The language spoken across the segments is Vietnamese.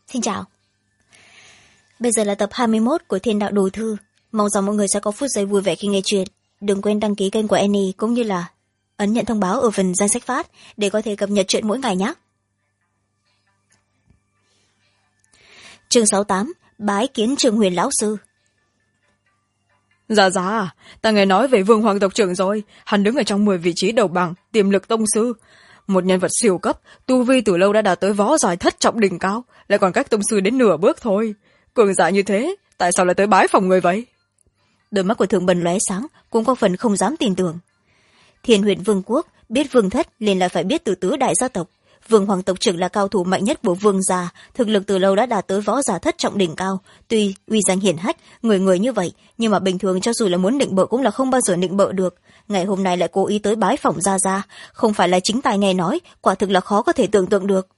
Xin chào. Bây giờ là tập 21 của Thiên Đạo Đồ Thư. Mong rằng mọi người sẽ có phút giây vui vẻ khi nghe chuyện. Đừng quên đăng ký kênh của Annie cũng như là ấn nhận thông báo ở phần danh sách phát để có thể cập nhật chuyện mỗi ngày nhé. Chương 68, bái kiến Trường Huyền lão sư. Dạ, ta nghe nói về Vương Hoàng tộc trưởng rồi. Hắn đứng ở trong 10 vị trí đầu bảng, tiềm lực tông sư. Một nhân vật siêu cấp, tu vi từ lâu đã đạt tới võ giải thất trọng đỉnh cao, lại còn cách tông sư đến nửa bước thôi. Cường giả như thế, tại sao lại tới bái phòng người vậy? Đôi mắt của Thượng Bần lóe sáng, cũng có phần không dám tin tưởng. Thiên Huyền Vương quốc biết Vương thất liền là phải biết từ tứ đại gia tộc. Vương Hoàng tộc trưởng là cao thủ mạnh nhất của Vương gia, thực lực từ lâu đã đạt tới võ giả thất trọng đỉnh cao. Tuy uy danh hiển hách, người như vậy, nhưng mà bình thường cho dù là muốn nịnh bợ cũng là không bao giờ nịnh bợ được. Ngày hôm nay lại cố ý tới bái phỏng gia, không phải là chính tài nghe nói, quả thực là khó có thể tưởng tượng được.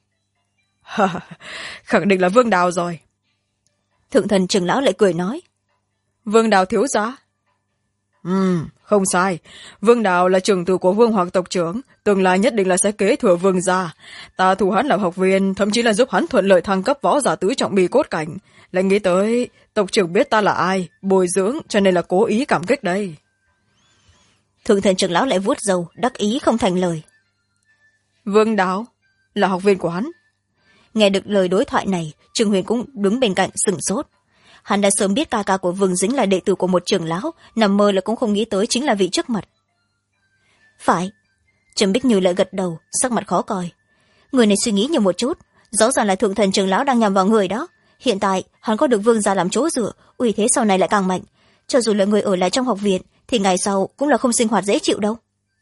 Khẳng định là Vương Đào rồi. Thượng thần Trường lão lại cười nói. Vương Đào thiếu gia? Không sai. Vương Đào là trưởng tử của Vương Hoàng tộc trưởng, tương lai nhất định là sẽ kế thừa Vương gia. Ta thu hắn làm học viên, thậm chí là giúp hắn thuận lợi thăng cấp võ giả tứ trọng bì cốt cảnh. Lại nghĩ tới tộc trưởng biết ta là ai, bồi dưỡng, cho nên là cố ý cảm kích đây. Thượng thần Trường lão lại vuốt râu, đắc ý không thành lời. Vương Đào là học viên của hắn? Nghe được lời đối thoại này, Trường Huyền cũng đứng bên cạnh sửng sốt. Hắn đã sớm biết ca ca của Vương Dính là đệ tử của một trưởng lão, nằm mơ là cũng không nghĩ tới chính là vị trước mặt. Phải. Trầm Bích Như lại gật đầu, sắc mặt khó coi. Người này suy nghĩ nhiều một chút, rõ ràng là thượng thần trưởng lão đang nhằm vào người đó. Hiện tại hắn có được Vương gia làm chỗ dựa, uy thế sau này lại càng mạnh. Cho dù là người ở lại trong học viện thì ngày sau cũng là không sinh hoạt dễ chịu đâu.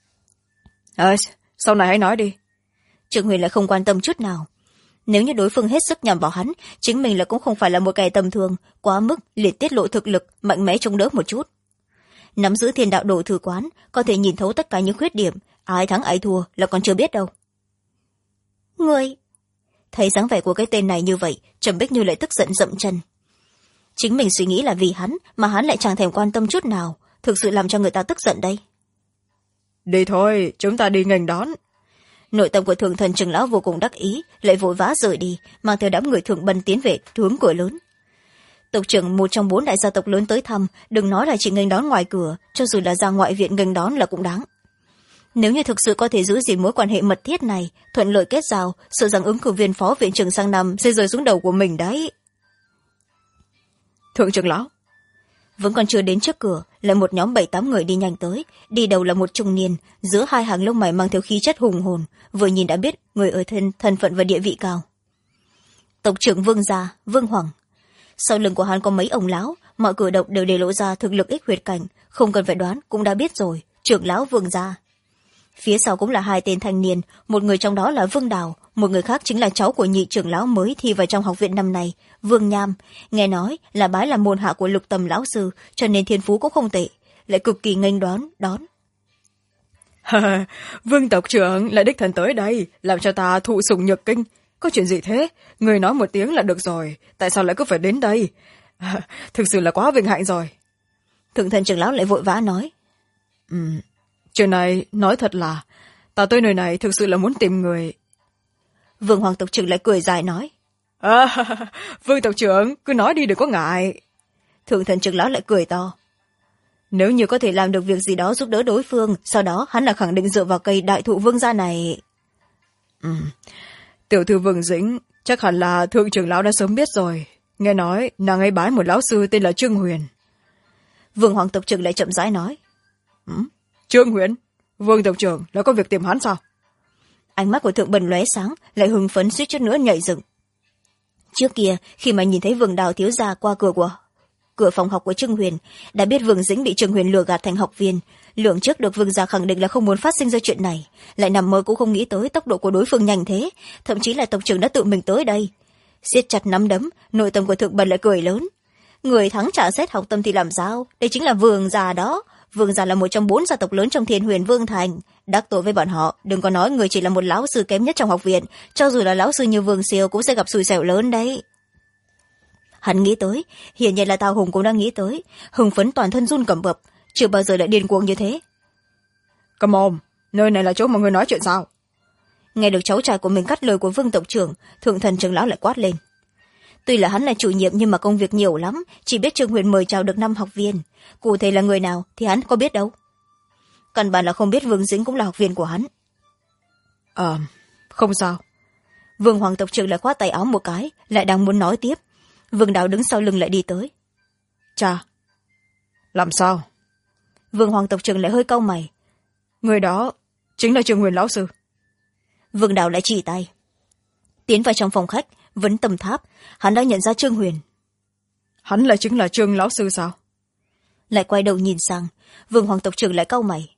Sau này hãy nói đi. Trường Huyền lại không quan tâm chút nào. Nếu như đối phương hết sức nhằm vào hắn, chính mình là cũng không phải là một kẻ tầm thường, quá mức liền tiết lộ thực lực mạnh mẽ chống đỡ một chút. Nắm giữ Thiên Đạo Đồ Thư quán, có thể nhìn thấu tất cả những khuyết điểm, ai thắng ai thua là còn chưa biết đâu. Ngươi thấy dáng vẻ của cái tên này như vậy, Trầm Bích Như lại tức giận dậm chân. Chính mình suy nghĩ là vì hắn mà hắn lại chẳng thèm quan tâm chút nào, thực sự làm cho người ta tức giận đây. Đi thôi, chúng ta đi nghênh đón. Nội tâm của thượng thần Trường lão vô cùng đắc ý, lại vội vã rời đi, mang theo đám người Thượng Bân tiến về hướng cửa lớn. Tộc trưởng một trong 4 đại gia tộc lớn tới thăm, đừng nói là chỉ nghênh đón ngoài cửa, cho dù là ra ngoại viện nghênh đón là cũng đáng. Nếu như thực sự có thể giữ gìn mối quan hệ mật thiết này, thuận lợi kết giao, sợ rằng ứng cử viên phó viện trưởng sang năm sẽ rơi xuống đầu của mình đấy. Thượng trưởng lão vẫn còn chưa đến trước cửa, lại một nhóm 7-8 người đi nhanh tới. Đi đầu là một trung niên, giữa hai hàng lông mày mang theo khí chất hùng hồn, vừa nhìn đã biết người ở thân phận và địa vị cao. Tộc trưởng Vương gia, Vương Hoàng. Sau lưng của hắn có mấy ông lão, mọi cử động đều để lộ ra thực lực ích huyệt cảnh, không cần phải đoán cũng đã biết rồi, trưởng lão Vương gia. Phía sau cũng là 2 tên thanh niên, một người trong đó là Vương Đào, một người khác chính là cháu của nhị trưởng lão mới thi vào trong học viện năm nay, Vương Nham. Nghe nói là bái là môn hạ của Lục Tầm lão sư, cho nên thiên phú cũng không tệ, lại cực kỳ nghênh đón. Vương tộc trưởng lại đích thân tới đây, làm cho ta thụ sủng nhược kinh. Có chuyện gì thế? Người nói một tiếng là được rồi, tại sao lại cứ phải đến đây? Thực sự là quá vinh hạnh rồi. Thượng thần trưởng lão lại vội vã nói. Chuyện này nói thật là ta tới nơi này thực sự là muốn tìm người. Vương Hoàng tộc trưởng lại cười dài nói. Vương tộc trưởng cứ nói đi, đừng có ngại. Thượng thần trưởng lão lại cười to. Nếu như có thể làm được việc gì đó giúp đỡ đối phương, sau đó hắn là khẳng định dựa vào cây đại thụ Vương gia này. Tiểu thư Vương Dĩnh chắc hẳn là thượng trưởng lão đã sớm biết rồi. Nghe nói nàng ấy bái một lão sư tên là Trương Huyền. Vương Hoàng tộc trưởng lại chậm rãi nói. Trương Huyền? Vương tộc trưởng đã có việc tìm hắn sao? Ánh mắt của Thượng Bần lóe sáng, lại hưng phấn suýt chút nữa nhảy dựng. Trước kia khi mà nhìn thấy Vương Đào thiếu gia qua cửa phòng học của Trương Huyền, đã biết Vương Dĩnh bị Trương Huyền lừa gạt thành học viên. Lượng trước được Vương gia khẳng định là không muốn phát sinh ra chuyện này, lại nằm mơ cũng không nghĩ tới tốc độ của đối phương nhanh thế, thậm chí là tộc trưởng đã tự mình tới đây. Siết chặt nắm đấm, nội tâm của Thượng Bần lại cười lớn. Người thắng trả xét học tâm thì làm sao? Đây chính là Vương gia đó. Vương gia là một trong 4 gia tộc lớn trong Thiên Huyền Vương thành, đắc tội với bọn họ, đừng có nói người chỉ là một lão sư kém nhất trong học viện, cho dù là lão sư như Vương Siêu cũng sẽ gặp xui xẻo lớn đấy. Hắn nghĩ tới, hiển nhiên là Tào Hùng cũng đang nghĩ tới, hưng phấn toàn thân run cầm bập, chưa bao giờ lại điên cuồng như thế. Cầm mồm, nơi này là chỗ mà người nói chuyện sao? Nghe được cháu trai của mình cắt lời của Vương tộc trưởng, thượng thần trưởng lão lại quát lên. tuy là hắn là chủ nhiệm nhưng mà công việc nhiều lắm, chỉ biết Trương Huyền mời chào được 5 học viên, cụ thể là người nào thì hắn có biết đâu. Căn bản là không biết Vương Dĩnh cũng là học viên của hắn. Không sao. Vương Hoàng tộc trưởng lại khoát tay áo một cái, lại đang muốn nói tiếp. Vương Đào đứng sau lưng lại đi tới. Cha, làm sao? Vương Hoàng tộc trưởng lại hơi cau mày. Người đó chính là Trương Huyền lão sư. Vương Đào lại chỉ tay. Tiến vào trong phòng khách, vấn tầm tháp, hắn đã nhận ra Trương Huyền. Hắn lại chính là Trương lão sư sao? Lại quay đầu nhìn sang, Vương Hoàng tộc trưởng lại cau mày.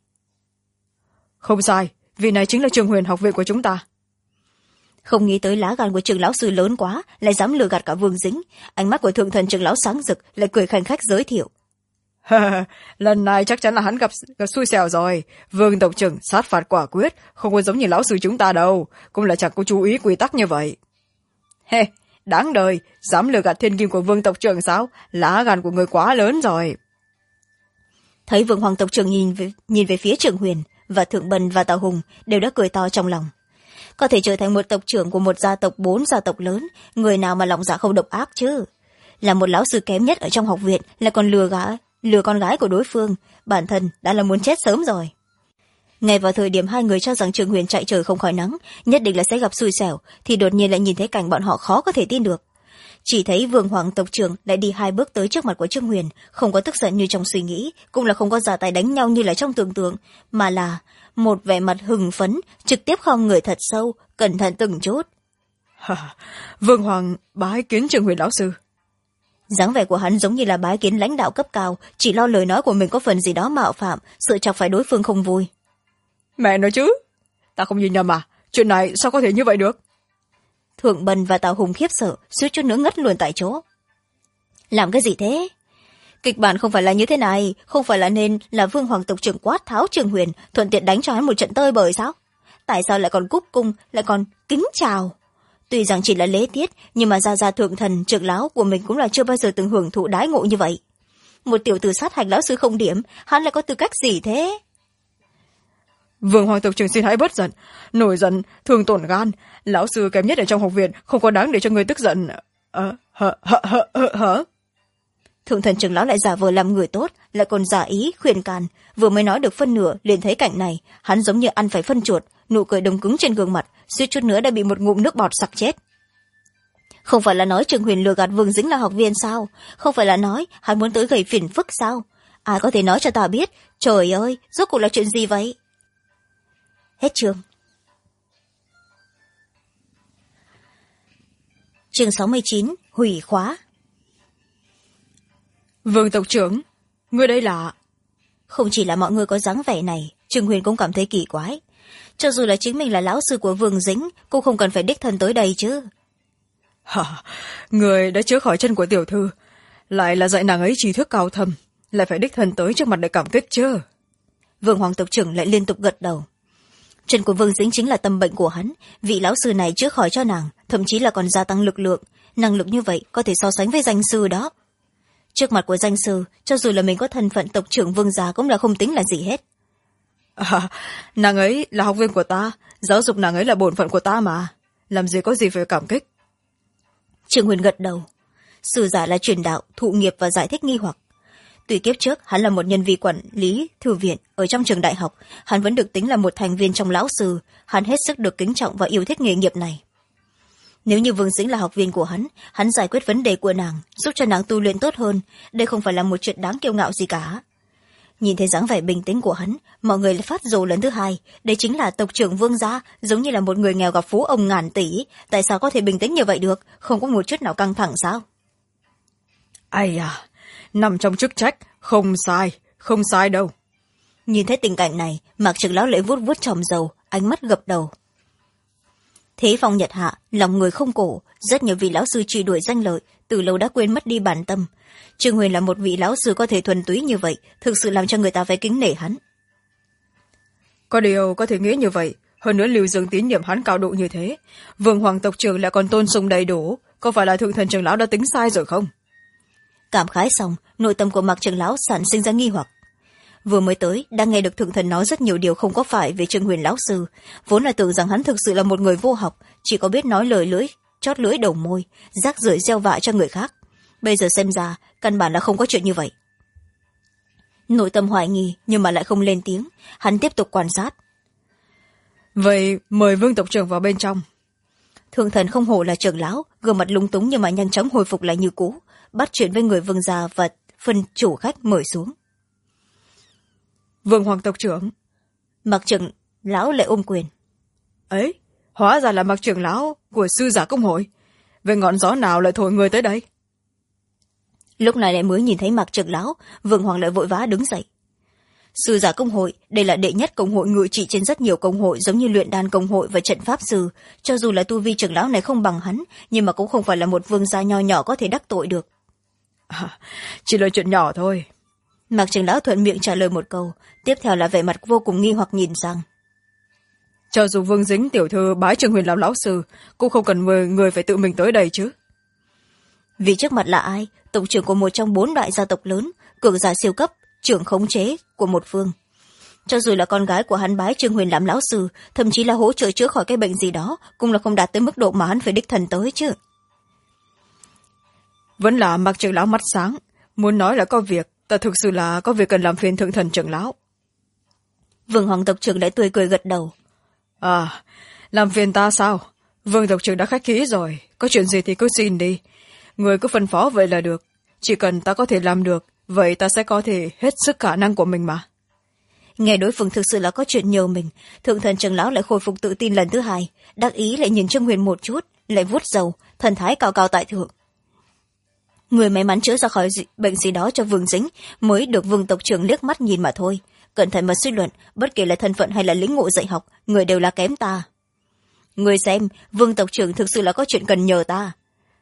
Không sai, vị này chính là Trương Huyền, học viện của chúng ta. Không nghĩ tới lá gan của Trương lão sư lớn quá, lại dám lừa gạt cả Vương Dĩnh. Ánh mắt của thượng thần Trương lão sáng rực, lại cười khanh khách giới thiệu. Lần này chắc chắn là hắn gặp xui xẻo rồi. Vương tộc trưởng sát phạt quả quyết, không có giống như lão sư chúng ta đâu, cũng là chẳng có chú ý quy tắc như vậy. Đáng đời, dám lừa gạt thiên kim của Vương tộc trưởng sao? Lá gan của người quá lớn rồi. Thấy Vương Hoàng tộc trưởng nhìn về phía Trương Huyền, và Thượng Bần và Tào Hùng đều đã cười to trong lòng. Có thể trở thành một tộc trưởng của một gia tộc 4 gia tộc lớn, người nào mà lòng dạ không độc ác chứ? Là một lão sư kém nhất ở trong học viện, lại còn lừa con gái của đối phương, bản thân đã là muốn chết sớm rồi. Ngay vào thời điểm hai người cho rằng Trương Huyền chạy trời không khỏi nắng, nhất định là sẽ gặp xui xẻo, thì đột nhiên lại nhìn thấy cảnh bọn họ khó có thể tin được. Chỉ thấy Vương Hoàng tộc trưởng lại đi 2 bước tới trước mặt của Trương Huyền, không có tức giận như trong suy nghĩ, cũng là không có ra tay đánh nhau như là trong tưởng tượng, mà là một vẻ mặt hừng phấn, trực tiếp khom người thật sâu, cẩn thận từng chút. Vương Hoàng bái kiến Trương Huyền lão sư. Dáng vẻ của hắn giống như là bái kiến lãnh đạo cấp cao, chỉ lo lời nói của mình có phần gì đó mạo phạm, sợ chọc phải đối phương không vui. Mẹ nói chứ, ta không nhìn nhầm à, chuyện này sao có thể như vậy được? Thượng Bần và Tào Hùng khiếp sợ, suýt chút nữa ngất luôn tại chỗ. Làm cái gì thế? Kịch bản không phải là như thế này, không phải là nên là Vương Hoàng tộc trưởng quát tháo Trương Huyền, thuận tiện đánh cho hắn một trận tơi bời sao? Tại sao lại còn cúp cung, lại còn kính chào? Tuy rằng chỉ là lễ tiết, nhưng mà gia thượng thần trưởng lão của mình cũng là chưa bao giờ từng hưởng thụ đãi ngộ như vậy. Một tiểu tử sát hạch lão sư không điểm, hắn lại có tư cách gì thế? Vương Hoàng tộc trưởng xin hãy bớt giận, nổi giận thường tổn gan, lão sư kém nhất ở trong học viện, không có đáng để cho người tức giận. Thượng thần trưởng lão lại giả vờ làm người tốt, lại còn giả ý khuyên can, vừa mới nói được phân nửa liền thấy cảnh này, hắn giống như ăn phải phân chuột, nụ cười đông cứng trên gương mặt, suýt chút nữa đã bị một ngụm nước bọt sặc chết. Không phải là nói Trương Huyền lừa gạt Vương Dĩnh là học viên sao? Không phải là nói hắn muốn tới gây phiền phức sao? Ai có thể nói cho ta biết? Trời ơi, rốt cuộc là chuyện gì vậy? Hết chương. Chương 69, hủy khóa. Vương tộc trưởng, ngươi đây là... Không chỉ là mọi người có dáng vẻ này, Trương Huyền cũng cảm thấy kỳ quái. Cho dù là chính mình là lão sư của Vương Dĩnh, cũng không cần phải đích thân tới đây chứ. Người đã chữa khỏi chân của tiểu thư, lại là dạy nàng ấy trí thức cao thâm, lại phải đích thân tới trước mặt để cảm kích chứ. Vương Hoàng tộc trưởng lại liên tục gật đầu. Chân của Vương Dĩnh chính là tâm bệnh của hắn, vị lão sư này chữa khỏi cho nàng, thậm chí là còn gia tăng lực lượng, năng lực như vậy có thể so sánh với danh sư đó. Trước mặt của danh sư, cho dù là mình có thân phận tộc trưởng Vương gia cũng là không tính là gì hết. Nàng ấy là học viên của ta, giáo dục nàng ấy là bổn phận của ta mà, làm gì có gì phải cảm kích. Trương Huyền gật đầu. Sư giả là truyền đạo, thụ nghiệp và giải thích nghi hoặc. Tuy kiếp trước hắn là một nhân viên quản lý thư viện ở trong trường đại học, hắn vẫn được tính là một thành viên trong lão sư, hắn hết sức được kính trọng và yêu thích nghề nghiệp này. Nếu như Vương Dĩnh là học viên của hắn giải quyết vấn đề của nàng, giúp cho nàng tu luyện tốt hơn, đây không phải là một chuyện đáng kiêu ngạo gì cả. Nhìn thấy dáng vẻ bình tĩnh của hắn, mọi người lại phát rồ lần thứ hai, đây chính là tộc trưởng Vương gia, giống như là một người nghèo gặp phú ông ngàn tỷ, tại sao có thể bình tĩnh như vậy được, không có một chút nào căng thẳng sao? Ai à, nằm trong chức trách, không sai đâu. Nhìn thấy tình cảnh này, Mạc trưởng lão lại vuốt vuốt tròm dầu, ánh mắt gập đầu. Thế phong nhật hạ, lòng người không cổ, rất nhiều vị lão sư truy đuổi danh lợi, từ lâu đã quên mất đi bản tâm. Trương Huyền là một vị lão sư có thể thuần túy như vậy, thực sự làm cho người ta phải kính nể hắn. Có điều có thể nghĩ như vậy, hơn nữa Lưu Dương tín nhiệm hắn cao độ như thế, Vương Hoàng tộc trưởng lại còn tôn sùng đầy đủ, có phải là thượng thần trưởng lão đã tính sai rồi không? Cảm khái xong, nội tâm của Mạc trưởng lão sản sinh ra nghi hoặc. Vừa mới tới, đang nghe được thượng thần nói rất nhiều điều không có phải về Trương Huyền lão sư, vốn là tưởng rằng hắn thực sự là một người vô học, chỉ có biết nói lời lưỡi, chót lưỡi đầu môi, rác rưởi gieo vạ cho người khác. Bây giờ xem ra căn bản là không có chuyện như vậy. Nội tâm hoài nghi nhưng mà lại không lên tiếng, hắn tiếp tục quan sát. Vậy mời Vương tộc trưởng vào bên trong. Thượng thần không hổ là trưởng lão, gương mặt lúng túng nhưng mà nhanh chóng hồi phục lại như cũ, bắt chuyện với người Vương gia và phân chủ khách mời xuống. Vương hoàng tộc trưởng. Mặc trưởng lão lại ôm quyền. Ấy, hóa ra là Mặc trưởng lão của sư giả công hội. Về ngọn gió nào lại thổi người tới đây? Lúc này lại mới nhìn thấy Mặc trưởng lão, Vương hoàng lại vội vã đứng dậy. Sư giả công hội, đây là đệ nhất công hội ngự trị trên rất nhiều công hội, giống như luyện đan công hội và trận pháp sư. Cho dù là tu vi trưởng lão này không bằng hắn, nhưng mà cũng không phải là một vương gia nho nhỏ có thể đắc tội được. Chỉ là chuyện nhỏ thôi. Mạc trưởng lão thuận miệng trả lời một câu, tiếp theo là vẻ mặt vô cùng nghi hoặc nhìn sang. Cho dù Vương Dính tiểu thư bái Trương Huyền làm lão sư, cũng không cần người phải tự mình tới đây chứ. Vì trước mặt là ai? Tổng trưởng của một trong 4 đại gia tộc lớn, cường giả siêu cấp, trưởng khống chế của một phương. Cho dù là con gái của hắn bái Trương Huyền làm lão sư, thậm chí là hỗ trợ chữa khỏi cái bệnh gì đó, cũng là không đạt tới mức độ mà hắn phải đích thân tới chứ. Vẫn là Mạc trưởng lão mắt sáng, muốn nói là có việc, ta thực sự là có việc cần làm phiền thượng thần trưởng lão. Vương hoàng tộc trưởng lại tươi cười gật đầu. Làm phiền ta sao? Vương tộc trưởng đã khách khí rồi, có chuyện gì thì cứ xin đi. Người cứ phân phó vậy là được, chỉ cần ta có thể làm được, vậy ta sẽ có thể hết sức khả năng của mình mà. Nghe đối phương thực sự là có chuyện nhờ mình, thượng thần trưởng lão lại khôi phục tự tin lần thứ hai, đắc ý lại nhìn Trương Huyền một chút, lại vuốt râu, thần thái cao cao tại thượng. Người may mắn chữa ra khỏi bệnh gì đó cho Vương Dính mới được Vương tộc trưởng liếc mắt nhìn mà thôi, cẩn thận mà suy luận, bất kể là thân phận hay là lĩnh ngộ dạy học, người đều là kém ta. Người xem, Vương tộc trưởng thực sự là có chuyện cần nhờ ta.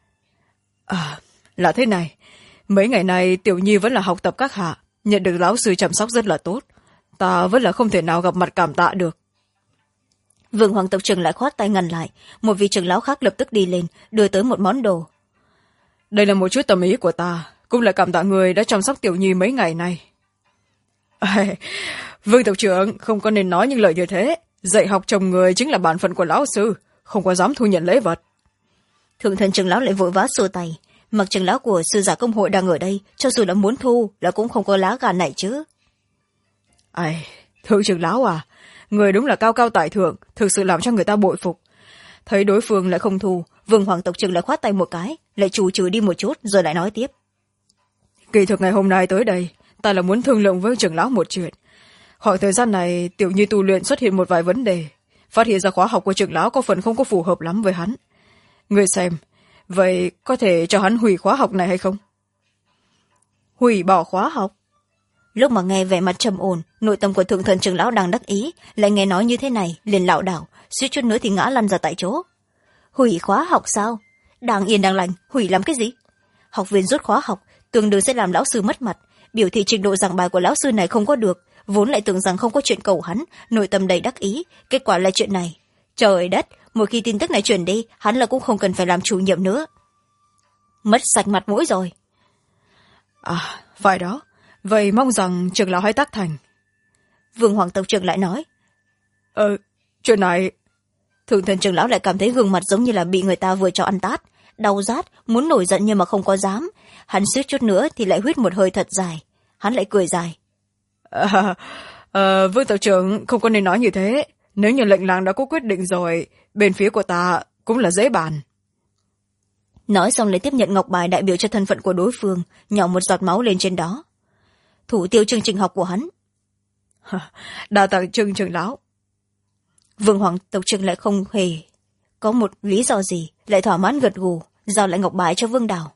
Là thế này, mấy ngày nay Tiểu Nhi vẫn là học tập các hạ, nhận được lão sư chăm sóc rất là tốt, ta vẫn là không thể nào gặp mặt cảm tạ được. Vương hoàng tộc trưởng lại khoát tay ngăn lại, một vị trưởng lão khác lập tức đi lên, đưa tới một món đồ. Đây là một chút tâm ý của ta, cũng là cảm tạ người đã chăm sóc Tiểu Nhi mấy ngày nay. Vương tộc trưởng không có nên nói những lời như thế, dạy học chồng người chính là bản phận của lão sư, không có dám thu nhận lễ vật. Thượng thần trưởng lão lại vội vã xua tay, Mặc trưởng lão của sư giả công hội đang ở đây, cho dù là muốn thu là cũng không có lá gan này chứ. Thượng trưởng lão người đúng là cao cao tại thượng, thực sự làm cho người ta bội phục. Thấy đối phương lại không thu, Vương hoàng tộc trưởng lại khoát tay một cái, lại trù trừ đi một chút rồi lại nói tiếp. Kỳ thực ngày hôm nay tới đây, ta là muốn thương lượng với trưởng lão một chuyện. Khoảng thời gian này Tiểu Nhi tu luyện xuất hiện một vài vấn đề, phát hiện ra khóa học của trưởng lão có phần không có phù hợp lắm với hắn. Người xem, vậy có thể cho hắn hủy khóa học này hay không? Hủy bỏ khóa học? Lúc mà nghe vẻ mặt trầm ổn, nội tâm của thượng thần trưởng lão đang đắc ý, lại nghe nói như thế này, liền lảo đảo, suýt chút nữa thì ngã lăn ra tại chỗ. Hủy khóa học sao? Đang yên đang lành, hủy làm cái gì? Học viên rút khóa học, tương đương sẽ làm lão sư mất mặt, biểu thị trình độ giảng bài của lão sư này không có được, vốn lại tưởng rằng không có chuyện cầu hắn, nội tâm đầy đắc ý, kết quả là chuyện này. Trời đất, một khi tin tức này truyền đi, hắn là cũng không cần phải làm chủ nhiệm nữa. Mất sạch mặt mũi rồi. Phải đó, vậy mong rằng trưởng lão hãy tác thành. Vương hoàng tộc trưởng lại nói. Chuyện này... Thượng thần trưởng lão lại cảm thấy gương mặt giống như là bị người ta vừa cho ăn tát, đau rát, muốn nổi giận nhưng mà không có dám. Hắn suýt chút nữa thì lại huýt một hơi thật dài. Hắn lại cười dài. Vương tộc trưởng không có nên nói như thế. Nếu như lệnh làng đã có quyết định rồi, bên phía của ta cũng là dễ bàn. Nói xong lại tiếp nhận ngọc bài đại biểu cho thân phận của đối phương, nhỏ một giọt máu lên trên đó. Thủ tiêu chương trình học của hắn. Đa tạ Trương trưởng lão. Vương hoàng tộc trưởng lại không hề có một lý do gì, lại thỏa mãn gật gù, giao lại ngọc bài cho Vương Đào.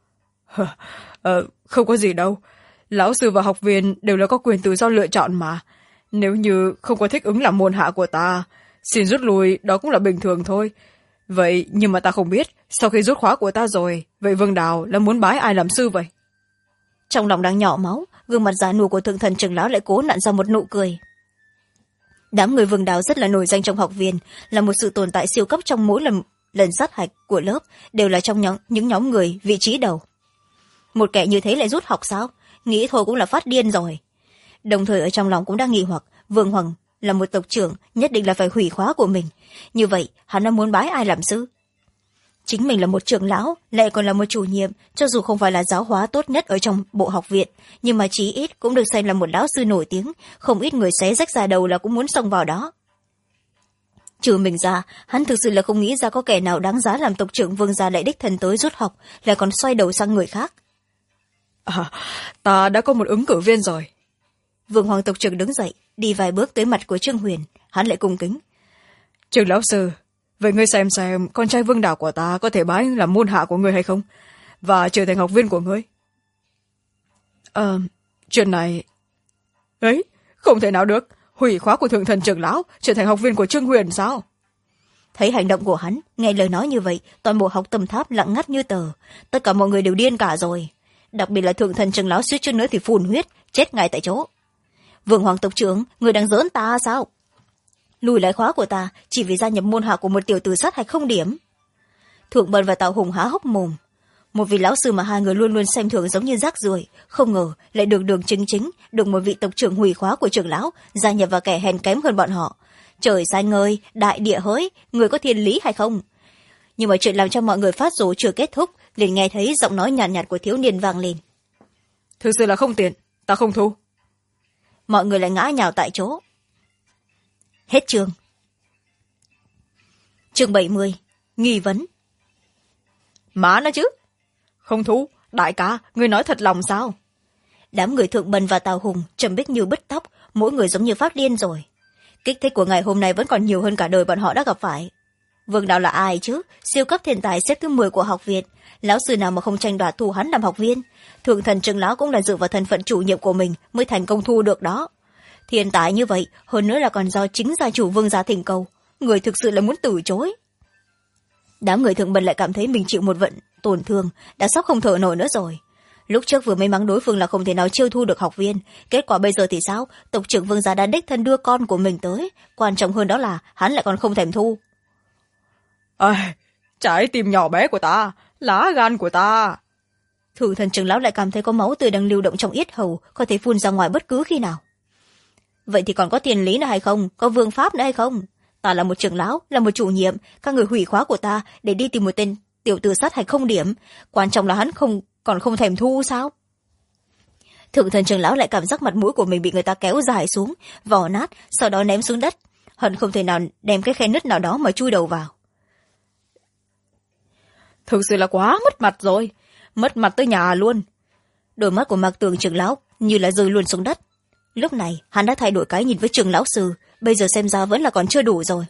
Không có gì đâu, lão sư và học viên đều là có quyền tự do lựa chọn mà. Nếu như không có thích ứng làm môn hạ của ta, xin rút lui đó cũng là bình thường thôi. Vậy nhưng mà ta không biết, sau khi rút khóa của ta rồi, vậy Vương Đào là muốn bái ai làm sư vậy? Trong lòng đang nhỏ máu, gương mặt già nua của thượng thần trưởng lão lại cố nặn ra một nụ cười. Đám người Vương Đào rất là nổi danh trong học viên, là một sự tồn tại siêu cấp trong mỗi lần sát hạch của lớp, đều là trong những nhóm người vị trí đầu. Một kẻ như thế lại rút học sao? Nghĩ thôi cũng là phát điên rồi. Đồng thời ở trong lòng cũng đang nghi hoặc, Vương Hoàng là một tộc trưởng, nhất định là phải hủy khóa của mình. Như vậy, hắn đã muốn bái ai làm sư? chính mình là một trưởng lão, lại còn là một chủ nhiệm, cho dù không phải là giáo hóa tốt nhất ở trong bộ học viện, nhưng mà chí ít cũng được xem là một lão sư nổi tiếng, không ít người xé rách ra đầu là cũng muốn xông vào đó. Trừ mình ra, hắn thực sự là không nghĩ ra có kẻ nào đáng giá làm tộc trưởng Vương gia lại đích thân tới rút học, lại còn xoay đầu sang người khác. Ta đã có một ứng cử viên rồi. Vương hoàng tộc trưởng đứng dậy, đi vài bước tới mặt của Trương Huyền, hắn lại cung kính. Trương lão sư, vậy ngươi xem con trai Vương Đào của ta có thể bái làm môn hạ của ngươi hay không, và trở thành học viên của ngươi. Chuyện này ấy không thể nào được. Hủy khóa của thượng thần trưởng lão trở thành học viên của Trương Huyền sao? Thấy hành động của hắn, nghe lời nói như vậy, toàn bộ học tâm tháp lặng ngắt như tờ. Tất cả mọi người đều điên cả rồi, đặc biệt là thượng thần trưởng lão suýt chút nữa thì phun huyết chết ngay tại chỗ. Vương hoàng tộc trưởng, người đang giỡn ta sao? Lùi lại khóa của ta chỉ vì gia nhập môn hạ của một tiểu tử sát hạch không điểm. Thượng Bân và Tào Hùng há hốc mồm. Một vị lão sư mà hai người luôn luôn xem thường giống như rác rưởi, không ngờ lại được đường chính chính được một vị tộc trưởng hủy khóa của trưởng lão gia nhập vào kẻ hèn kém hơn bọn họ. Trời xanh ơi, đại địa hỡi, người có thiên lý hay không? Nhưng mà chuyện làm cho mọi người phát rồ chưa kết thúc, liền nghe thấy giọng nói nhàn nhạt của thiếu niên vang lên. Thực sự là không tiện, ta không thu. Mọi người lại ngã nhào tại chỗ. Hết chương. Chương 70. Nghi vấn. Má nó chứ. Không thu, đại ca, ngươi nói thật lòng sao? Đám người Thượng Bân và Tào Hùng trầm bích như bứt tóc, mỗi người giống như phát điên rồi. Kích thích của ngày hôm nay vẫn còn nhiều hơn cả đời bọn họ đã gặp phải. Vương Đào là ai chứ? Siêu cấp thiên tài xếp thứ 10 của học viện, lão sư nào mà không tranh đoạt thu hắn làm học viên. Thượng thần trưởng lão cũng là dựa vào thân phận chủ nhiệm của mình mới thành công thu được đó. Thiên tài như vậy, hơn nữa là còn do chính gia chủ Vương gia thỉnh cầu, người thực sự là muốn từ chối. Đám người Thượng Bân lại cảm thấy mình chịu một vận tổn thương, đã sắp không thở nổi nữa rồi. Lúc trước vừa may mắn đối phương là không thể nào chiêu thu được học viên, kết quả bây giờ thì sao? Tộc trưởng Vương gia đã đích thân đưa con của mình tới, quan trọng hơn đó là hắn lại còn không thèm thu. Trái tim nhỏ bé của ta, lá gan của ta. Thượng thần trưởng lão lại cảm thấy có máu tươi đang lưu động trong yết hầu, có thể phun ra ngoài bất cứ khi nào. Vậy thì còn có thiên lý nữa hay không? Có vương pháp nữa hay không? Ta là một trưởng lão, là một chủ nhiệm, các người hủy khóa của ta để đi tìm một tên tiểu tử sát hạch không điểm, quan trọng là hắn còn không thèm thu sao? Thượng thần trưởng lão lại cảm giác mặt mũi của mình bị người ta kéo dài xuống, vò nát, sau đó ném xuống đất, hận không thể nào đem cái khe nứt nào đó mà chui đầu vào. Thực sự là quá mất mặt rồi, mất mặt tới nhà luôn. Đôi mắt của Mạc Tường trưởng lão như là rơi luôn xuống đất. Lúc này hắn đã thay đổi cái nhìn với Trường lão sư, bây giờ xem ra vẫn là còn chưa đủ rồi.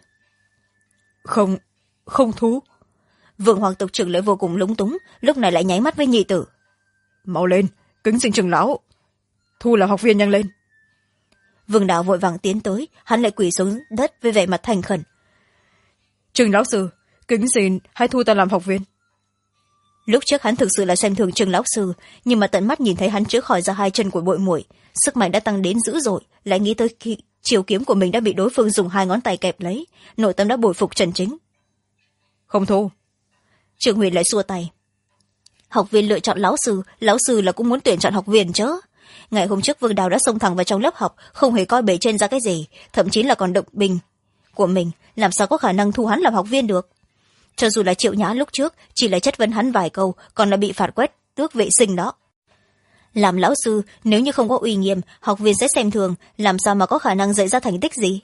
Không thu. Vương hoàng tộc trưởng lại vô cùng lúng túng, lúc này lại nháy mắt với nhị tử. Mau lên, kính xin Trường lão, thu là học viên, nhanh lên. Vương Đạo vội vàng tiến tới, hắn lại quỳ xuống đất với vẻ mặt thành khẩn. Trường lão sư, kính xin hãy thu ta làm học viên. Lúc trước hắn thực sự là xem thường Trường lão sư, nhưng mà tận mắt nhìn thấy hắn chữa khỏi ra hai chân của bội muội, sức mạnh đã tăng đến dữ dội, lại nghĩ tới khi chiều kiếm của mình đã bị đối phương dùng hai ngón tay kẹp lấy, nội tâm đã bồi phục chân chính. Không thu. Trường Huyền lại xua tay. Học viên lựa chọn lão sư là cũng muốn tuyển chọn học viên chứ. Ngày hôm trước Vương Đào đã xông thẳng vào trong lớp học, không hề coi bề trên ra cái gì, thậm chí là còn động bình của mình, làm sao có khả năng thu hắn làm học viên được. Cho dù là Triệu Nhã lúc trước chỉ là chất vấn hắn vài câu, còn là bị phạt quét tước vệ sinh đó. Làm lão sư, nếu như không có uy nghiêm, học viên sẽ xem thường, làm sao mà có khả năng dạy ra thành tích gì.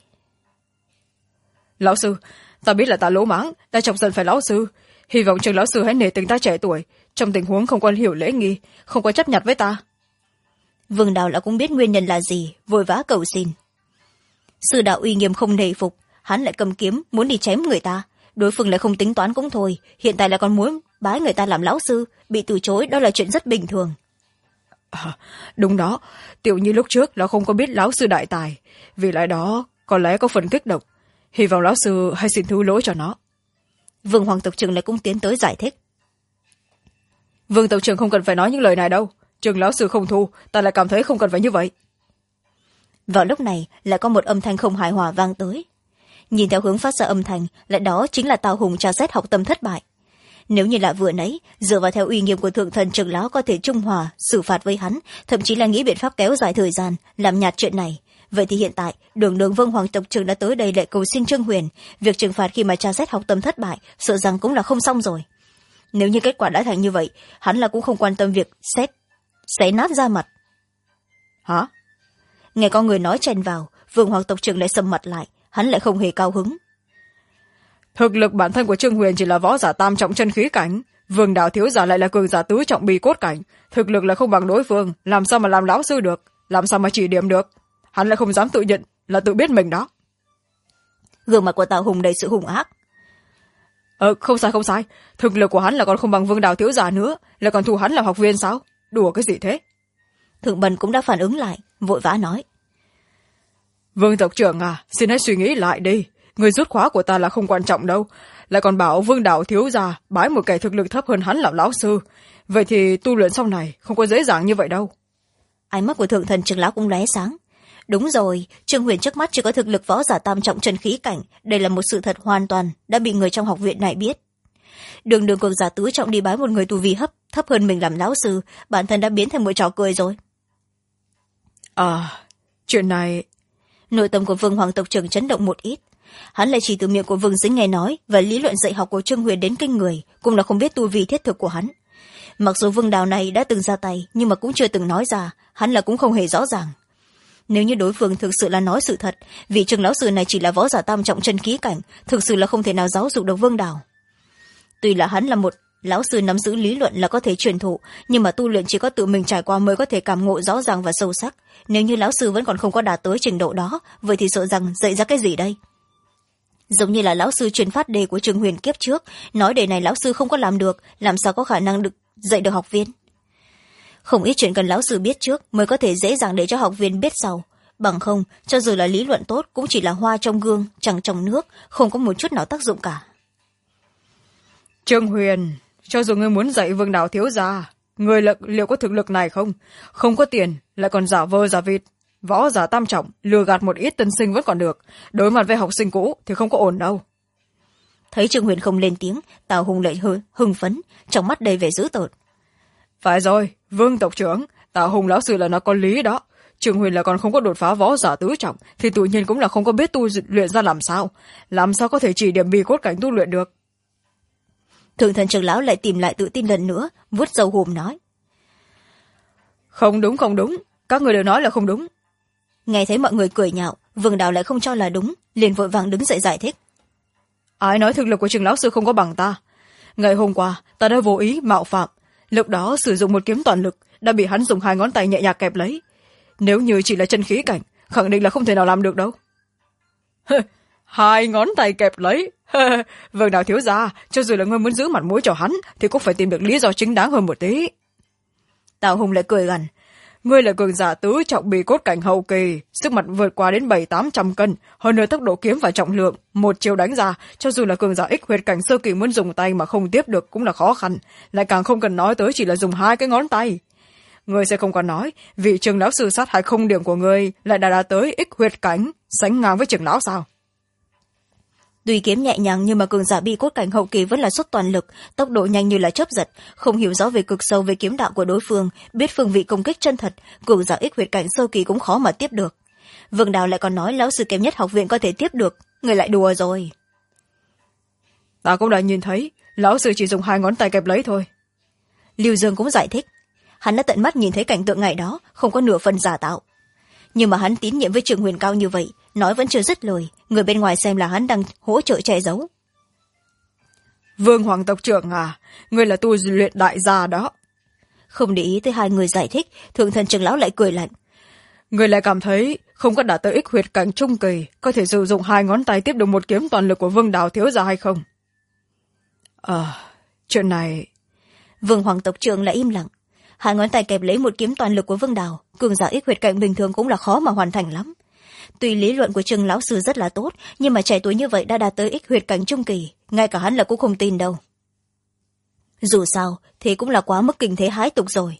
Lão sư, ta biết là ta lỗ mãng, đã chọc giận phải lão sư, hy vọng Trường lão sư hãy nể tình ta trẻ tuổi, trong tình huống không có hiểu lễ nghi, không có chấp nhặt với ta. Vương Đào là cũng biết nguyên nhân là gì, vội vã cầu xin. Sư đạo uy nghiêm không nể phục, hắn lại cầm kiếm muốn đi chém người ta, đối phương lại không tính toán cũng thôi, hiện tại lại còn muốn bái người ta làm lão sư, bị từ chối đó là chuyện rất bình thường. Đúng đó, Tiểu Nhi lúc trước là không có biết lão sư đại tài, vì lẽ đó có lẽ có phần kích động, hy vọng lão sư hãy xin thứ lỗi cho nó. Vương hoàng tộc trưởng lại cũng tiến tới giải thích. Vương tộc trưởng không cần phải nói những lời này đâu, Trường lão sư không thu, ta lại cảm thấy không cần phải như vậy. Vào lúc này lại có một âm thanh không hài hòa vang tới. Nhìn theo hướng phát ra âm thanh, lại đó chính là Tào Hùng tra xét học tâm thất bại. Nếu như là vừa nãy, dựa vào theo uy nghiêm của thượng thần trưởng lão có thể trung hòa xử phạt với hắn, thậm chí là nghĩ biện pháp kéo dài thời gian làm nhạt chuyện này, vậy thì hiện tại đường Vương hoàng tộc trưởng đã tới đây lại cầu xin Trương Huyền, việc trừng phạt khi mà tra xét học tâm thất bại sợ rằng cũng là không xong rồi. nếu như kết quả đã thành như vậy, hắn là cũng không quan tâm việc xé nát da mặt. Hả? Nghe có người nói chen vào, Vương Hoàng tộc trưởng lại sầm mặt lại, hắn lại không hề cao hứng. Thực lực bản thân của Trương Huyền chỉ là võ giả tam trọng chân khí cảnh, Vương đạo thiếu giả lại là cường giả tứ trọng bì cốt cảnh, thực lực là không bằng đối phương, làm sao mà làm lão sư được, làm sao mà chỉ điểm được. Hắn lại không dám tự nhận là tự biết mình đó. Gương mặt của Tào Hùng đầy sự hung ác. Không sai, thực lực của hắn là còn không bằng Vương đạo thiếu giả nữa, là còn thu hắn làm học viên sao? Đùa cái gì thế? Thượng Bần cũng đã phản ứng lại, vội vã nói. Vương tộc trưởng à, xin hãy suy nghĩ lại đi, người rút khóa của ta là không quan trọng đâu, lại còn bảo Vương đạo thiếu gia bái một kẻ thực lực thấp hơn hắn làm lão sư, vậy thì tu luyện sau này không có dễ dàng như vậy đâu. Ánh mắt của thượng thần trưởng lão cũng lóe sáng. Đúng rồi, Trương Huyền trước mắt chỉ có thực lực võ giả tam trọng chân khí cảnh, đây là một sự thật hoàn toàn đã bị người trong học viện này biết. Đường đường cường giả tứ trọng đi bái một người tu vi thấp hơn mình làm lão sư, bản thân đã biến thành một trò cười rồi. Chuyện này... Nội tâm của Vương Hoàng tộc trưởng chấn động một ít. Hắn lại chỉ từ miệng của Vương Dĩnh nghe nói và lý luận dạy học của Trương Huyền đến kinh người, cũng là không biết tu vi thiết thực của hắn. Mặc dù Vương Đào này đã từng ra tay, nhưng mà cũng chưa từng nói ra, hắn là cũng không hề rõ ràng. Nếu như đối phương thực sự là nói sự thật, vị Trương lão sư này chỉ là võ giả tam trọng chân khí cảnh, thực sự là không thể nào giáo dục được Vương Đào. Tuy là hắn là một lão sư nắm giữ lý luận là có thể truyền thụ, nhưng mà tu luyện chỉ có tự mình trải qua mới có thể cảm ngộ rõ ràng và sâu sắc. Nếu như lão sư vẫn còn không có đạt tới trình độ đó, vậy thì sợ rằng dạy ra cái gì đây? Giống như là lão sư truyền phát đề của Trương Huyền kiếp trước, nói đề này lão sư không có làm được, làm sao có khả năng dạy được học viên? Không ít chuyện cần lão sư biết trước mới có thể dễ dàng để cho học viên biết sau, bằng không cho dù là lý luận tốt cũng chỉ là hoa trong gương chẳng trong nước, không có một chút nào tác dụng cả. Trương Huyền, cho dù ngươi muốn dạy Vương đạo thiếu gia, ngươi liệu có thực lực này không? Không có tiền lại còn giả vờ giả vịt, võ giả tam trọng lừa gạt một ít tân sinh vẫn còn được, đối mặt với học sinh cũ thì không có ổn đâu. Thấy Trương Huyền không lên tiếng, Tào Hùng lại hưng phấn, trong mắt đầy vẻ dữ tợn. Phải rồi, Vương tộc trưởng, Tào Hùng lão sư là nó có lý đó. Trương Huyền là còn không có đột phá võ giả tứ trọng thì tự nhiên cũng là không có biết tu luyện ra làm sao có thể chỉ điểm bì cốt cảnh tu luyện được. Thượng thần trưởng lão lại tìm lại tự tin lần nữa, vuốt râu hùm nói. Không đúng, các người đều nói là không đúng. Nghe thấy mọi người cười nhạo, Vương Đào lại không cho là đúng, liền vội vàng đứng dậy giải thích. Ai nói thực lực của Trương lão sư không có bằng ta? Ngày hôm qua ta đã vô ý mạo phạm, lúc đó sử dụng một kiếm toàn lực đã bị hắn dùng 2 ngón tay nhẹ nhàng kẹp lấy. Nếu như chỉ là chân khí cảnh, khẳng định là không thể nào làm được đâu. 2 ngón tay kẹp lấy. Vương đạo thiếu gia, cho dù là ngươi muốn giữ mặt mũi cho hắn thì cũng phải tìm được lý do chính đáng hơn một tí. Tào Hùng lại cười gằn. Ngươi là cường giả tứ trọng bì cốt cảnh hậu kỳ, sức mạnh vượt qua đến 700-800 cân, hơn nữa tốc độ kiếm và trọng lượng, một chiều đánh ra, cho dù là cường giả ích huyệt cảnh sơ kỳ muốn dùng tay mà không tiếp được cũng là khó khăn, lại càng không cần nói tới chỉ là dùng 2 cái ngón tay. Ngươi sẽ không còn nói, vị Trương lão sư sát hại không điểm của ngươi lại đã đạt tới ích huyệt cảnh, sánh ngang với Trương lão sao? Tuy kiếm nhẹ nhàng nhưng mà cường giả bi cốt cảnh hậu kỳ vẫn là xuất toàn lực, tốc độ nhanh như là chớp giật, không hiểu rõ về cực sâu về kiếm đạo của đối phương, biết phương vị công kích chân thật, cường giả ích huyệt cảnh sơ kỳ cũng khó mà tiếp được. Vương Đào lại còn nói lão sư kém nhất học viện có thể tiếp được, người lại đùa rồi. Ta cũng đã nhìn thấy, lão sư chỉ dùng 2 ngón tay kẹp lấy thôi. Lưu Dương cũng giải thích, hắn đã tận mắt nhìn thấy cảnh tượng ngày đó, không có nửa phần giả tạo. Nhưng mà hắn tín nhiệm với Trương Huyền cao như vậy, nói vẫn chưa dứt lời, người bên ngoài xem là hắn đang hỗ trợ che giấu. Vương Hoàng tộc trưởng à, ngươi là tu luyện đại gia đó. Không để ý tới hai người giải thích, thượng thần trưởng lão lại cười lạnh. Ngươi lại cảm thấy không có đạt tới ích huyệt cảnh trung kỳ, có thể sử dụng 2 ngón tay tiếp được một kiếm toàn lực của Vương Đào thiếu gia hay không? Chuyện này... Vương Hoàng tộc trưởng lại im lặng. 2 ngón tay kẹp lấy một kiếm toàn lực của Vương Đào, cường giả ích huyệt cảnh bình thường cũng là khó mà hoàn thành lắm. Tuy lý luận của Trương lão sư rất là tốt, nhưng mà trẻ tuổi như vậy đã đạt tới ích huyệt cảnh trung kỳ, ngay cả hắn là cũng không tin đâu. Dù sao thì cũng là quá mức kinh thế hái tục rồi.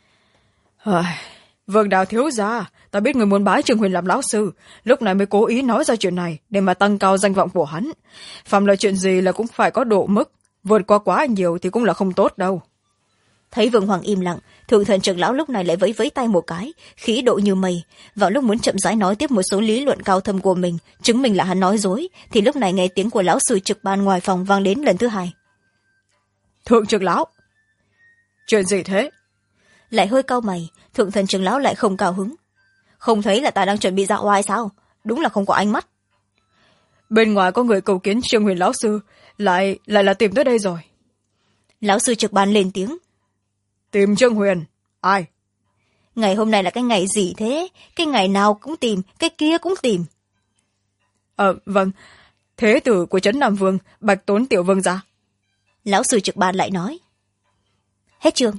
Vương Đào thiếu gia, ta biết người muốn bái Trương Huyền làm lão sư, lúc này mới cố ý nói ra chuyện này để mà tăng cao danh vọng của hắn. Phạm là chuyện gì là cũng phải có độ mức, vượt qua quá nhiều thì cũng là không tốt đâu. Thấy Vương Hoàng im lặng, thượng thần trưởng lão lúc này lại vẫy vẫy tay một cái, khí độ như mây. Vào lúc muốn chậm rãi nói tiếp một số lý luận cao thâm của mình, chứng minh là hắn nói dối, thì lúc này nghe tiếng của lão sư trực ban ngoài phòng vang đến lần thứ 2. thượng trưởng lão. Chuyện gì thế? Lại hơi cau mày, thượng thần trưởng lão lại không cao hứng. Không thấy là ta đang chuẩn bị dạo oai sao? Đúng là không có ánh mắt. Bên ngoài có người cầu kiến Trương Huyền lão sư, lại là tìm tới đây rồi. Lão sư trực ban lên tiếng. Tìm Trương Huyền? Ai? Ngày hôm nay là cái ngày gì thế? Cái ngày nào cũng tìm, cái kia cũng tìm. Vâng, thế tử của trấn Nam Vương, Bạch Tốn tiểu vương gia. Lão sư trực ban lại nói. Hết chương.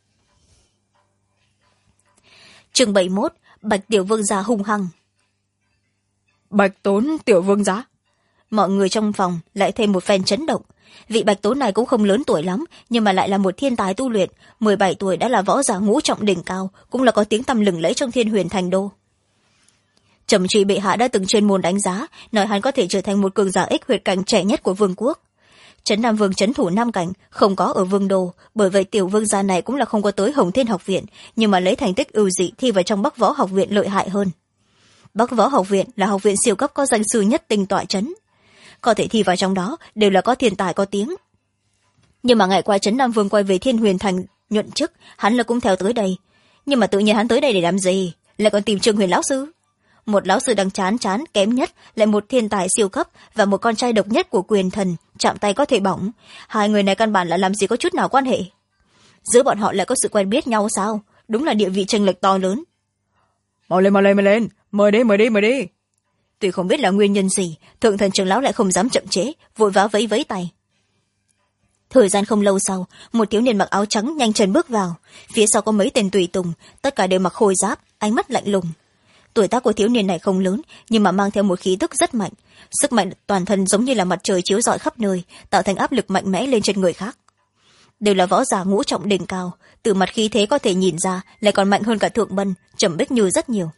Chương 71, Bạch tiểu vương gia hung hăng. Bạch Tốn tiểu vương gia? Mọi người trong phòng lại thêm một phen chấn động. Vị Bạch Tốn này cũng không lớn tuổi lắm, nhưng mà lại là một thiên tài tu luyện, 17 tuổi đã là võ giả ngũ trọng đỉnh cao, cũng là có tiếng tăm lừng lẫy trong Thiên Huyền thành đô. Trầm Trì bệ hạ đã từng chuyên môn đánh giá, nói hắn có thể trở thành một cường giả ích huyệt cảnh trẻ nhất của vương quốc. Trấn Nam Vương trấn thủ Nam cảnh không có ở vương đô, bởi vậy tiểu vương gia này cũng là không có tới Hồng Thiên học viện, nhưng mà lấy thành tích ưu dị thi vào trong Bắc Võ học viện lợi hại hơn. Bắc Võ học viện là học viện siêu cấp có danh sư nhất tinh tọa trấn, có thể thi vào trong đó đều là có thiên tài có tiếng. Nhưng mà ngày qua Trấn Nam Vương quay về Thiên Huyền thành nhuận chức, hắn là cũng theo tới đây. Nhưng mà tự nhiên hắn tới đây để làm gì, lại còn tìm Trương Huyền lão sư. Một lão sư đang chán kém nhất, lại một thiên tài siêu cấp và một con trai độc nhất của quyền thần, chạm tay có thể bỏng. Hai người này căn bản là làm gì có chút nào quan hệ. Giữa bọn họ lại có sự quen biết nhau sao? Đúng là địa vị chênh lệch to lớn. Mau lên, mời đi. Tuy không biết là nguyên nhân gì, thượng thần trưởng lão lại không dám chậm trễ, vội vã vẫy tay. Thời gian không lâu sau, một thiếu niên mặc áo trắng nhanh chân bước vào, phía sau có mấy tên tùy tùng, tất cả đều mặc khôi giáp, ánh mắt lạnh lùng. Tuổi tác của thiếu niên này không lớn, nhưng mà mang theo một khí tức rất mạnh, sức mạnh toàn thân giống như là mặt trời chiếu rọi khắp nơi, tạo thành áp lực mạnh mẽ lên trên người khác. Đều là võ giả ngũ trọng đỉnh cao, từ mặt khí thế có thể nhìn ra lại còn mạnh hơn cả Thượng Bân, Trầm Bích Như rất nhiều.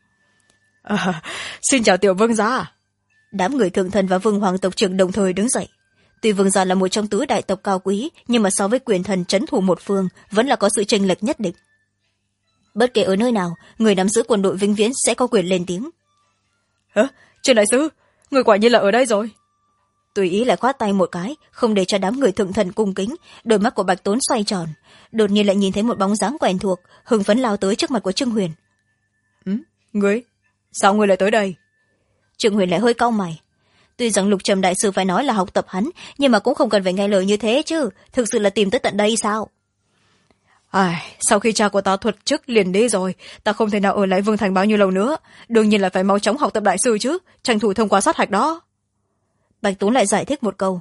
Xin chào tiểu vương gia. Đám người thượng thần và vương hoàng tộc trưởng đồng thời đứng dậy. Tuy vương gia là một trong tứ đại tộc cao quý, nhưng mà so với quyền thần trấn thủ một phương vẫn là có sự chênh lệch nhất định. Bất kể ở nơi nào, người nắm giữ quân đội vĩnh viễn sẽ có quyền lên tiếng. Trương đại sứ, người quả nhiên là ở đây rồi. Tùy ý lại khoát tay một cái, không để cho đám người thượng thần cung kính. Đôi mắt của Bạch Tốn xoay tròn, đột nhiên lại nhìn thấy một bóng dáng quen thuộc, hưng phấn lao tới trước mặt của Trương Huyền. Ngươi, sao ngươi lại tới đây? Trương Huyền lại hơi cau mày. Tuy rằng Lục Trầm đại sư phải nói là học tập hắn, nhưng mà cũng không cần phải nghe lời như thế chứ, thực sự là tìm tới tận đây sao? Sau khi cha của ta thuật chức liền đi rồi, ta không thể nào ở lại vương thành bao nhiêu lâu nữa, đương nhiên là phải mau chóng học tập đại sư chứ, tranh thủ thông qua sát hạch đó. Bạch Tốn lại giải thích một câu.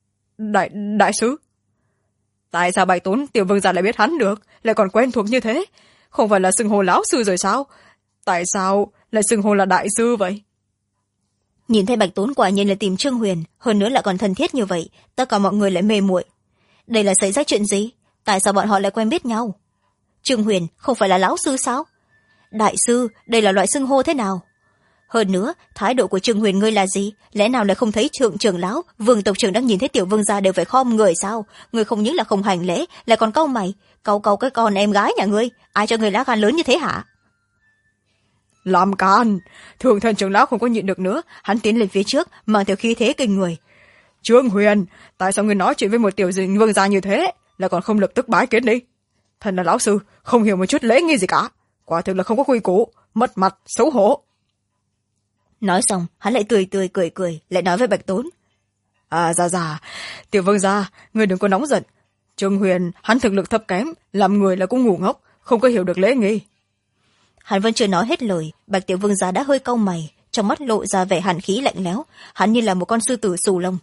Đại sứ? Tại sao Bạch Tốn tiểu vương gia lại biết hắn được, lại còn quen thuộc như thế? Không phải là xưng hô lão sư rồi sao? Tại sao lại xưng hô là đại sư vậy? Nhìn thấy Bạch Tốn quả nhiên là tìm Trương Huyền, hơn nữa lại còn thân thiết như vậy, tất cả mọi người lại mê muội. Đây là xảy ra chuyện gì? Tại sao bọn họ lại quen biết nhau? Trương Huyền không phải là lão sư sao? Đại sư, đây là loại xưng hô thế nào? Hơn nữa, thái độ của Trương Huyền ngươi là gì? Lẽ nào lại không thấy thượng trưởng lão, vương tộc trưởng đang nhìn thấy tiểu vương gia đều phải khom người sao? Ngươi không những là không hành lễ, lại còn cau mày, cau cái con em gái nhà ngươi, ai cho ngươi lá gan lớn như thế hả? Làm can, thượng thần trưởng lão không có nhịn được nữa, hắn tiến lên phía trước, mang theo khí thế kinh người. Trương Huyền, tại sao ngươi nói chuyện với một tiểu vương gia như thế, lại còn không lập tức bái kiến đi? Thần là lão sư, không hiểu một chút lễ nghi gì cả, quả thực là không có quy củ, mất mặt, xấu hổ. Nói xong, hắn lại tươi cười, lại nói với Bạch Tốn. Dạ, tiểu vương gia, ngươi đừng có nóng giận. Trương Huyền, hắn thực lực thấp kém, làm người là cũng ngu ngốc, không có hiểu được lễ nghi. Hắn vẫn chưa nói hết lời, Bạch tiểu vương gia đã hơi cau mày, trong mắt lộ ra vẻ hàn khí lạnh lẽo, hắn như là một con sư tử xù lông.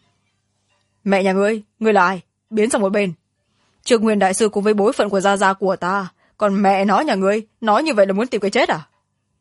Mẹ nhà ngươi là ai? Biến sang một bên. Trương Huyền đại sư cùng với bối phận của gia của ta, còn mẹ nó nhà ngươi, nói như vậy là muốn tìm cái chết à?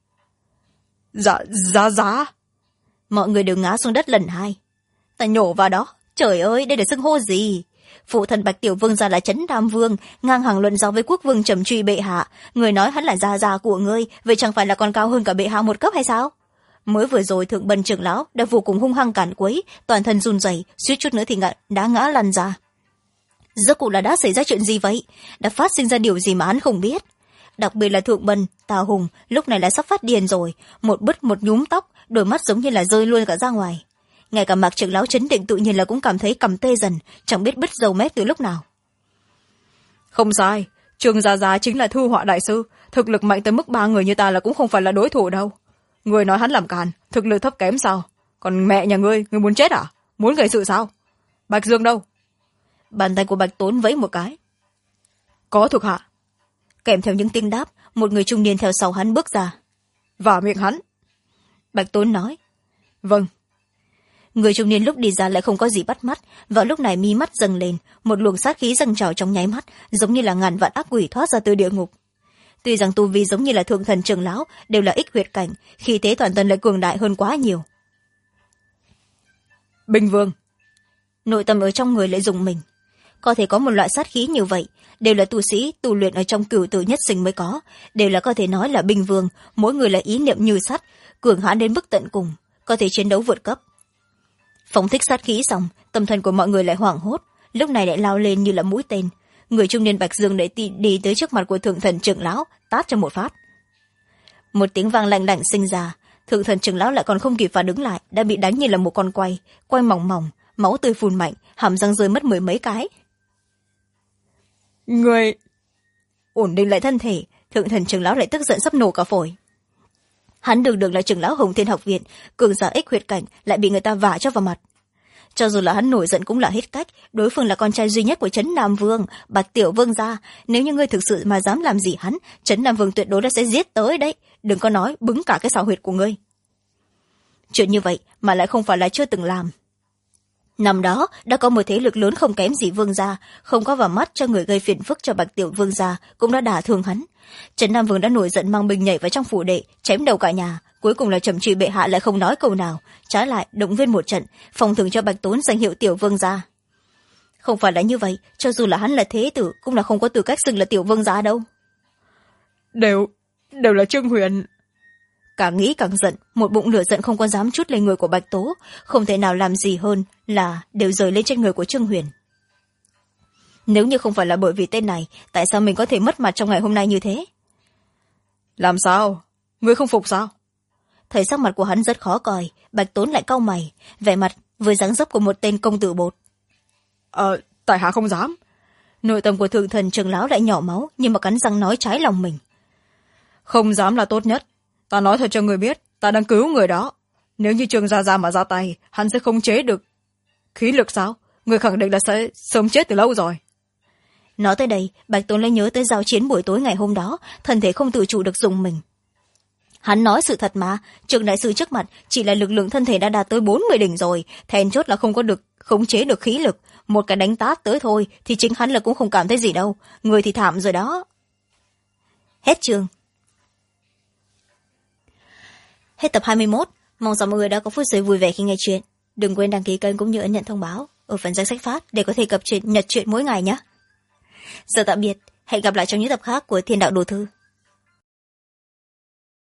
Dạ. Mọi người đều ngã xuống đất lần hai. Ta nhổ vào đó, trời ơi, đây là xưng hô gì? Phụ thần Bạch tiểu vương gia là Trấn Nam Vương, ngang hàng luận giáo với quốc vương Trầm Truy bệ hạ, người nói hắn là gia của ngươi, vậy chẳng phải là còn cao hơn cả bệ hạ một cấp hay sao? Mới vừa rồi Thượng Bân trưởng lão đã vô cùng hung hăng cản quấy, toàn thân run rẩy, suýt chút nữa thì đã ngã lăn ra. Rốt cuộc là đã xảy ra chuyện gì vậy? Đã phát sinh ra điều gì mà hắn không biết? Đặc biệt là Thượng Bân, Tào Hùng lúc này đã sắp phát điên rồi, một bứt một nhúm tóc, đôi mắt giống như là rơi luôn cả ra ngoài. ngay cả Mạc trưởng lão chấn định tự nhiên là cũng cảm thấy cằm tê dần, chẳng biết bứt dầu mép từ lúc nào. Không sai, Trương Gia Gia chính là thư họa đại sư, thực lực mạnh tới mức 3 người như ta là cũng không phải là đối thủ đâu. Người nói hắn làm càn, thực lực thấp kém sao? Còn mẹ nhà ngươi muốn chết à? Muốn gây sự sao? Bạch Dương đâu? Bàn tay của Bạch Tốn vẫy một cái. Có thuộc hạ. Kèm theo những tiếng đáp, một người trung niên theo sau hắn bước ra. Vả miệng hắn. Bạch Tốn nói. Vâng. Người trung niên lúc đi ra lại không có gì bắt mắt, và lúc này mi mắt dâng lên, một luồng sát khí dâng trào trong nháy mắt, giống như là ngàn vạn ác quỷ thoát ra từ địa ngục. Tuy rằng tu vi giống như là thượng thần trưởng lão đều là ích huyệt cảnh, khí thế toàn thân lại cường đại hơn quá nhiều. Binh Vương. Nội tâm ở trong người lại dùng mình. Có thể có một loại sát khí như vậy, đều là tu sĩ tu luyện ở trong cửu tử nhất sinh mới có, đều là có thể nói là binh vương, mỗi người là ý niệm như sắt, cường hãn đến mức tận cùng, có thể chiến đấu vượt cấp. Phóng thích sát khí xong, tâm thần của mọi người lại hoảng hốt, lúc này lại lao lên như là mũi tên. Người trung niên Bạch Dương lại đi tới trước mặt của thượng thần trưởng lão, tát cho một phát. Một tiếng vang lạnh lạnh sinh ra, thượng thần trưởng lão lại còn không kịp phản ứng lại, đã bị đánh như là một con quay mỏng mỏng, máu tươi phun mạnh, hàm răng rơi mất 10 mấy cái. Người ổn định lại thân thể, thượng thần trưởng lão lại tức giận sắp nổ cả phổi. Hắn đường là trưởng lão Hồng Thiên học viện, cường giả ích huyệt cảnh lại bị người ta vả cho vào mặt. Cho dù là hắn nổi giận cũng là hết cách, đối phương là con trai duy nhất của Trấn Nam Vương, Bạch Tiểu Vương gia, nếu như ngươi thực sự mà dám làm gì hắn, Trấn Nam Vương tuyệt đối là sẽ giết tới đấy, đừng có nói bứng cả cái xào huyệt của ngươi. Chuyện như vậy mà lại không phải là chưa từng làm. Năm đó đã có một thế lực lớn không kém gì Vương gia, không có vào mắt cho người gây phiền phức cho Bạch Tiểu Vương gia, cũng đã đả thương hắn. Trấn Nam Vương đã nổi giận mang binh nhảy vào trong phủ đệ, chém đầu cả nhà, cuối cùng là Trầm Trì bệ hạ lại không nói câu nào, trái lại động viên một trận, phong thưởng cho Bạch Tốn danh hiệu Tiểu Vương gia. Không phải là như vậy, cho dù là hắn là thế tử cũng là không có tư cách xưng là Tiểu Vương gia đâu. Đều là Trương Huyền. Càng nghĩ càng giận, một bụng lửa giận không có dám trút lên người của Bạch Tố, không thể nào làm gì hơn là đều rời lên trên người của Trương Huyền. Nếu như không phải là bởi vì tên này, tại sao mình có thể mất mặt trong ngày hôm nay như thế? Làm sao? Ngươi không phục sao? Thấy sắc mặt của hắn rất khó coi, Bạch Tốn lại cau mày, vẻ mặt với dáng dấp của một tên công tử bột. Tại hạ không dám. Nội tâm của thượng thần trưởng lão lại nhỏ máu, nhưng mà cắn răng nói trái lòng mình. Không dám là tốt nhất. Ta nói thật cho người biết, ta đang cứu người đó. Nếu như Trương Gia Gia mà ra tay, hắn sẽ không chế được khí lực sao? Người khẳng định là sẽ sớm chết từ lâu rồi. Nói tới đây, Bạch Tốn lại nhớ tới giao chiến buổi tối ngày hôm đó, thân thể không tự chủ được dùng mình. Hắn nói sự thật mà, Trương đại sư trước mặt chỉ là lực lượng thân thể đã đạt tới 40 đỉnh rồi, then chốt là không có được khống chế được khí lực, một cái đánh tát tới thôi thì chính hắn là cũng không cảm thấy gì đâu, người thì thảm rồi đó. Hết chương. Hết tập 21, mong rằng mọi người đã có phút giây vui vẻ khi nghe chuyện. Đừng quên đăng ký kênh cũng như ấn nhận thông báo ở phần danh sách phát để có thể cập nhật chuyện mỗi ngày nhé. Giờ tạm biệt, hẹn gặp lại trong những tập khác của Thiên Đạo Đồ Thư.